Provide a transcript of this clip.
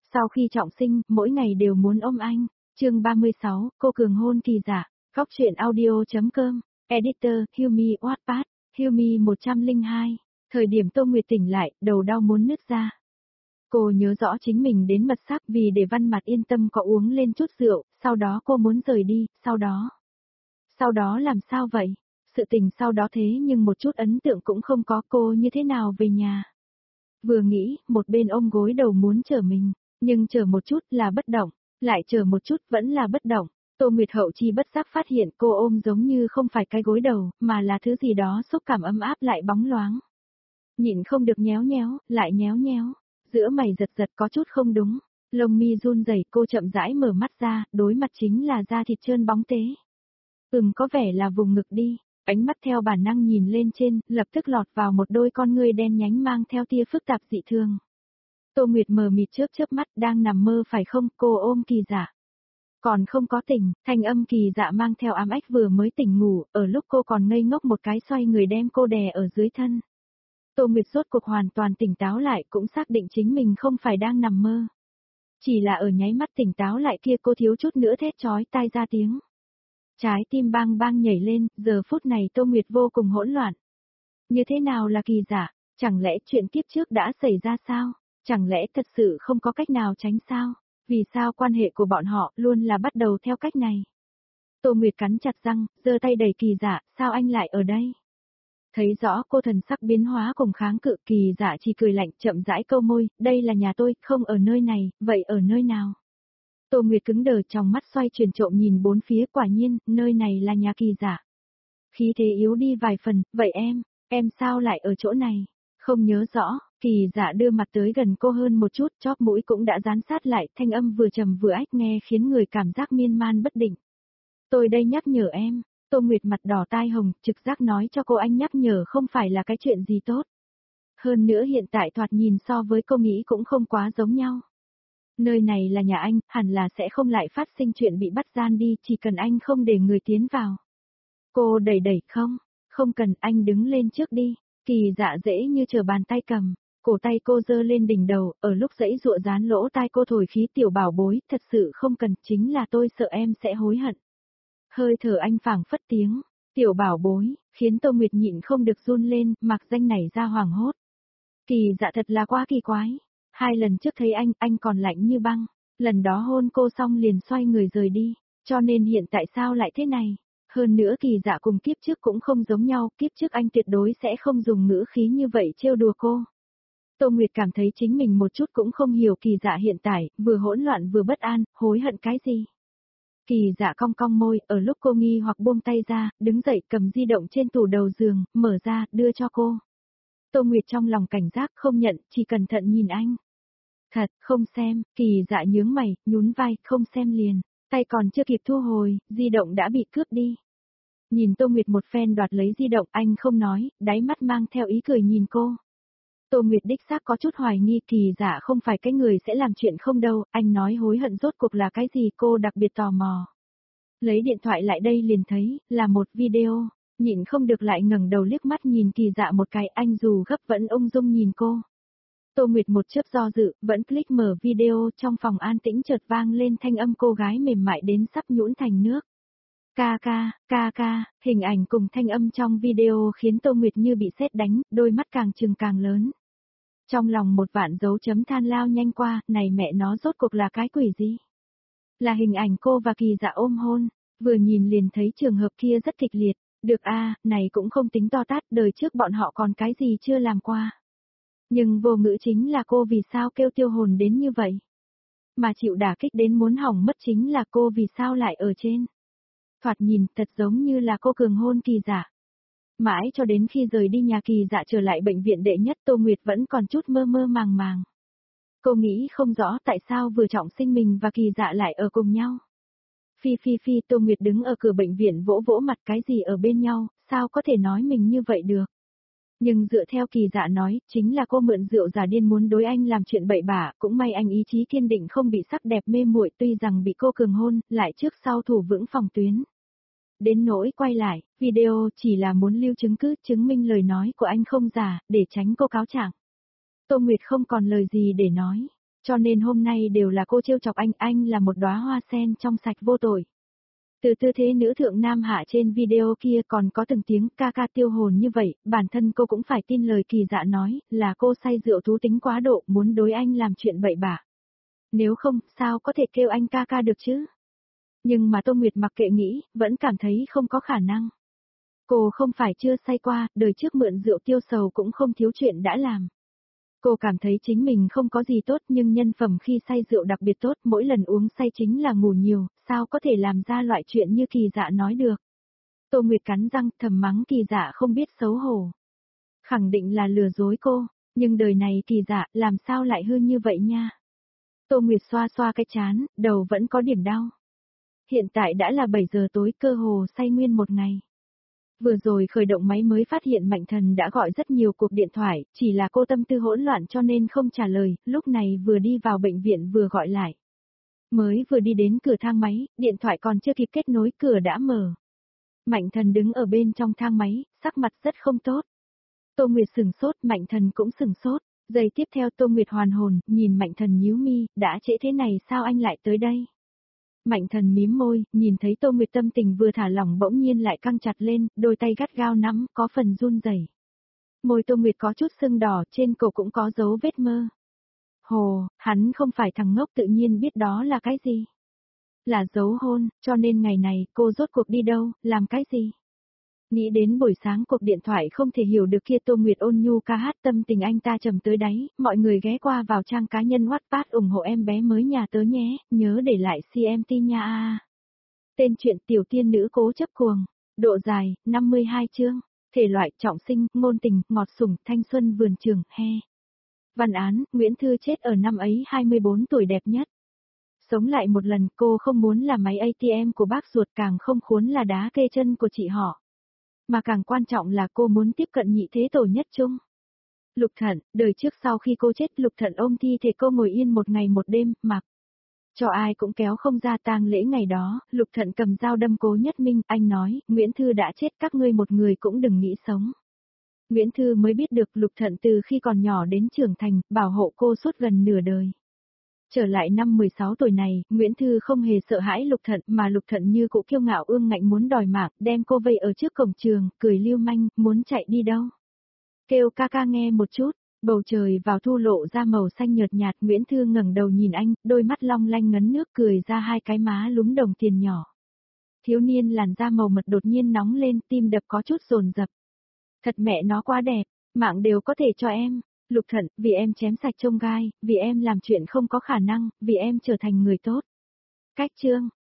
Sau khi trọng sinh, mỗi ngày đều muốn ôm anh. Chương 36, cô cường hôn Kỳ Dạ. Góc truyện audio.com. Editor, Humi Wattpad. Humi 102. Thời điểm Tô Nguyệt tỉnh lại, đầu đau muốn nứt ra. Cô nhớ rõ chính mình đến mật sắc vì để Văn Mặt yên tâm có uống lên chút rượu, sau đó cô muốn rời đi, sau đó làm sao vậy? Sự tình sau đó thế nhưng một chút ấn tượng cũng không có, cô như thế nào về nhà. Vừa nghĩ, một bên ôm gối đầu muốn chở mình, nhưng chờ một chút là bất động, lại chờ một chút vẫn là bất động. Tô Nguyệt hậu chi bất giác phát hiện cô ôm giống như không phải cái gối đầu, mà là thứ gì đó xúc cảm ấm áp lại bóng loáng. Nhịn không được nhéo nhéo, lại nhéo nhéo, giữa mày giật giật có chút không đúng, lông mi run rẩy, cô chậm rãi mở mắt ra, đối mặt chính là da thịt trơn bóng tế. Có vẻ là vùng ngực đi, ánh mắt theo bản năng nhìn lên trên, lập tức lọt vào một đôi con ngươi đen nhánh mang theo tia phức tạp dị thường. Tô Nguyệt mờ mịt chớp mắt, đang nằm mơ phải không, cô ôm Kỳ Dạ. Còn không có tỉnh, thanh âm Kỳ Dạ mang theo ám ách vừa mới tỉnh ngủ, ở lúc cô còn ngây ngốc một cái xoay người đem cô đè ở dưới thân. Tô Nguyệt rốt cuộc hoàn toàn tỉnh táo lại, cũng xác định chính mình không phải đang nằm mơ. Chỉ là ở nháy mắt tỉnh táo lại kia cô thiếu chút nữa thét chói tai ra tiếng. Trái tim bang bang nhảy lên, giờ phút này Tô Nguyệt vô cùng hỗn loạn. Như thế nào là Kỳ Dạ? Chẳng lẽ chuyện kiếp trước đã xảy ra sao? Chẳng lẽ thật sự không có cách nào tránh sao? Vì sao quan hệ của bọn họ luôn là bắt đầu theo cách này? Tô Nguyệt cắn chặt răng, giơ tay đẩy Kỳ Dạ, sao anh lại ở đây? Thấy rõ cô thần sắc biến hóa cùng kháng cự, Kỳ Dạ chỉ cười lạnh, chậm rãi câu môi, đây là nhà tôi, không ở nơi này, vậy ở nơi nào? Tô Nguyệt cứng đờ, trong mắt xoay chuyển trộm nhìn bốn phía, quả nhiên, nơi này là nhà Kỳ Dạ. Khí thế yếu đi vài phần, vậy em sao lại ở chỗ này? Không nhớ rõ, Kỳ Dạ đưa mặt tới gần cô hơn một chút, chóp mũi cũng đã dán sát lại, thanh âm vừa trầm vừa ách nghe khiến người cảm giác miên man bất định. Tôi đây nhắc nhở em. Tô Nguyệt mặt đỏ tai hồng, trực giác nói cho cô anh nhắc nhở không phải là cái chuyện gì tốt. Hơn nữa hiện tại thoạt nhìn so với cô nghĩ cũng không quá giống nhau. Nơi này là nhà anh, hẳn là sẽ không lại phát sinh chuyện bị bắt gian đi, chỉ cần anh không để người tiến vào. Cô đẩy không cần, anh đứng lên trước đi. Kỳ Dạ dễ như trở bàn tay cầm, cổ tay cô giơ lên đỉnh đầu, ở lúc giãy giụa dán lỗ tai cô thổi khí, tiểu bảo bối, thật sự không cần, chính là tôi sợ em sẽ hối hận. Hơi thở anh phảng phất tiếng, tiểu bảo bối, khiến Tô Nguyệt nhịn không được run lên, mặc danh nảy ra hoảng hốt. Kỳ Dạ thật là quá kỳ quái. 2 lần trước thấy anh còn lạnh như băng, lần đó hôn cô xong liền xoay người rời đi, cho nên hiện tại sao lại thế này? Hơn nữa Kỳ Dạ cùng kiếp trước cũng không giống nhau, kiếp trước anh tuyệt đối sẽ không dùng ngữ khí như vậy trêu đùa cô. Tô Nguyệt cảm thấy chính mình một chút cũng không hiểu Kỳ Dạ hiện tại, vừa hỗn loạn vừa bất an, hối hận cái gì? Kỳ Dạ cong cong môi, ở lúc cô nghi hoặc buông tay ra, đứng dậy cầm di động trên tủ đầu giường, mở ra, đưa cho cô. Tô Nguyệt trong lòng cảnh giác không nhận, chỉ cẩn thận nhìn anh. Thật, không xem, Kỳ Dạ nhướng mày, nhún vai, không xem liền, tay còn chưa kịp thu hồi, di động đã bị cướp đi. Nhìn Tô Nguyệt một phen đoạt lấy di động, anh không nói, đáy mắt mang theo ý cười nhìn cô. Tô Nguyệt đích xác có chút hoài nghi, Kỳ Dạ không phải cái người sẽ làm chuyện không đâu, anh nói hối hận rốt cuộc là cái gì, cô đặc biệt tò mò. Lấy điện thoại lại đây liền thấy, là một video, nhịn không được lại ngẩng đầu liếc mắt nhìn Kỳ Dạ một cái, anh dù gấp vẫn ung dung nhìn cô. Tô Nguyệt một chớp do dự, vẫn click mở video, trong phòng an tĩnh chợt vang lên thanh âm cô gái mềm mại đến sắp nhũn thành nước. Ca ca, hình ảnh cùng thanh âm trong video khiến Tô Nguyệt như bị sét đánh, đôi mắt càng trừng càng lớn. Trong lòng một vạn dấu chấm than lao nhanh qua, này mẹ nó rốt cuộc là cái quỷ gì? Là hình ảnh cô và Kỳ Dạ ôm hôn, vừa nhìn liền thấy trường hợp kia rất kịch liệt, được này cũng không tính to tát, đời trước bọn họ còn cái gì chưa làm qua. Nhưng vô ngữ chính là cô vì sao kêu tiêu hồn đến như vậy. Mà chịu đả kích đến muốn hỏng mất chính là cô vì sao lại ở trên. Thoạt nhìn thật giống như là cô cường hôn Kỳ Dạ. Mãi cho đến khi rời đi nhà Kỳ Dạ trở lại bệnh viện đệ nhất, Tô Nguyệt vẫn còn chút mơ mơ màng màng. Cô nghĩ không rõ tại sao vừa trọng sinh mình và Kỳ Dạ lại ở cùng nhau. Phi, Tô Nguyệt đứng ở cửa bệnh viện vỗ vỗ mặt, cái gì ở bên nhau, sao có thể nói mình như vậy được. Nhưng dựa theo Kỳ Dạ nói, chính là cô mượn rượu giả điên muốn đối anh làm chuyện bậy bạ, cũng may anh ý chí kiên định không bị sắc đẹp mê muội, tuy rằng bị cô cường hôn, lại trước sau thủ vững phòng tuyến. Đến nỗi quay lại, video chỉ là muốn lưu chứng cứ, chứng minh lời nói của anh không giả, để tránh cô cáo trạng. Tô Nguyệt không còn lời gì để nói. Cho nên hôm nay đều là cô trêu chọc anh là một đóa hoa sen trong sạch vô tội. Từ tư thế nữ thượng nam hạ trên video kia còn có từng tiếng ca ca tiêu hồn như vậy, bản thân cô cũng phải tin lời Kỳ Dạ nói, là cô say rượu thú tính quá độ muốn đối anh làm chuyện bậy bạ. Nếu không, sao có thể kêu anh ca ca được chứ? Nhưng mà Tô Nguyệt mặc kệ nghĩ, vẫn cảm thấy không có khả năng. Cô không phải chưa say qua, đời trước mượn rượu tiêu sầu cũng không thiếu chuyện đã làm. Cô cảm thấy chính mình không có gì tốt nhưng nhân phẩm khi say rượu đặc biệt tốt, mỗi lần uống say chính là ngủ nhiều, sao có thể làm ra loại chuyện như Kỳ Dạ nói được. Tô Nguyệt cắn răng thầm mắng Kỳ Dạ không biết xấu hổ. Khẳng định là lừa dối cô, nhưng đời này Kỳ Dạ làm sao lại hư như vậy nha. Tô Nguyệt xoa xoa cái trán, đầu vẫn có điểm đau. Hiện tại đã là 7 giờ tối, cơ hồ say nguyên một ngày. Vừa rồi khởi động máy mới phát hiện Mạnh Thần đã gọi rất nhiều cuộc điện thoại, chỉ là cô tâm tư hỗn loạn cho nên không trả lời, lúc này vừa đi vào bệnh viện vừa gọi lại. Mới vừa đi đến cửa thang máy, điện thoại còn chưa kịp kết nối cửa đã mở. Mạnh Thần đứng ở bên trong thang máy, sắc mặt rất không tốt. Tô Nguyệt sửng sốt, Mạnh Thần cũng sửng sốt. Giây tiếp theo Tô Nguyệt hoàn hồn, nhìn Mạnh Thần nhíu mi, đã trễ thế này sao anh lại tới đây? Mạnh Thần mím môi, nhìn thấy Tô Nguyệt tâm tình vừa thả lỏng bỗng nhiên lại căng chặt lên, đôi tay gắt gao nắm, có phần run rẩy. Môi Tô Nguyệt có chút sưng đỏ, trên cổ cũng có dấu vết mơ. Hồ, hắn không phải thằng ngốc tự nhiên biết đó là cái gì? Là dấu hôn, cho nên ngày này cô rốt cuộc đi đâu, làm cái gì? Nghĩ đến buổi sáng cuộc điện thoại không thể hiểu được kia, Tô Nguyệt ôn nhu ca hát, tâm tình anh ta trầm tới đáy, mọi người ghé qua vào trang cá nhân Wattpad ủng hộ em bé mới nhà tớ nhé, nhớ để lại CMT nha. Tên truyện tiểu tiên nữ cố chấp cuồng, độ dài, 52 chương, thể loại trọng sinh, ngôn tình, ngọt sủng, thanh xuân vườn trường, he. Văn án, Nguyễn Thư chết ở năm ấy 24 tuổi đẹp nhất. Sống lại một lần, cô không muốn là máy ATM của bác ruột, càng không muốn là đá kê chân của chị họ. Mà càng quan trọng là cô muốn tiếp cận nhị thế tổ nhất chung. Lục Thận, đời trước sau khi cô chết Lục Thận ôm thi thể cô ngồi yên một ngày một đêm, mặc cho ai cũng kéo không ra. Tang lễ ngày đó, Lục Thận cầm dao đâm Cố Nhất Minh, anh nói, Nguyễn Thư đã chết, các ngươi một người cũng đừng nghĩ sống. Nguyễn Thư mới biết được Lục Thận từ khi còn nhỏ đến trưởng thành, bảo hộ cô suốt gần nửa đời. Trở lại năm 16 tuổi này, Nguyễn Thư không hề sợ hãi Lục Thận, mà Lục Thận như cũ kiêu ngạo ương ngạnh muốn đòi mạng, đem cô vây ở trước cổng trường, cười lưu manh, muốn chạy đi đâu. Kêu ca ca nghe một chút, bầu trời vào thu lộ ra màu xanh nhợt nhạt, Nguyễn Thư ngẩng đầu nhìn anh, đôi mắt long lanh ngấn nước, cười ra hai cái má lúm đồng tiền nhỏ. Thiếu niên làn da màu mật đột nhiên nóng lên, tim đập có chút dồn dập. Thật mẹ nó quá đẹp, mạng đều có thể cho em. Lục Thận, vì em chém sạch chông gai, vì em làm chuyện không có khả năng, vì em trở thành người tốt. Cách chương.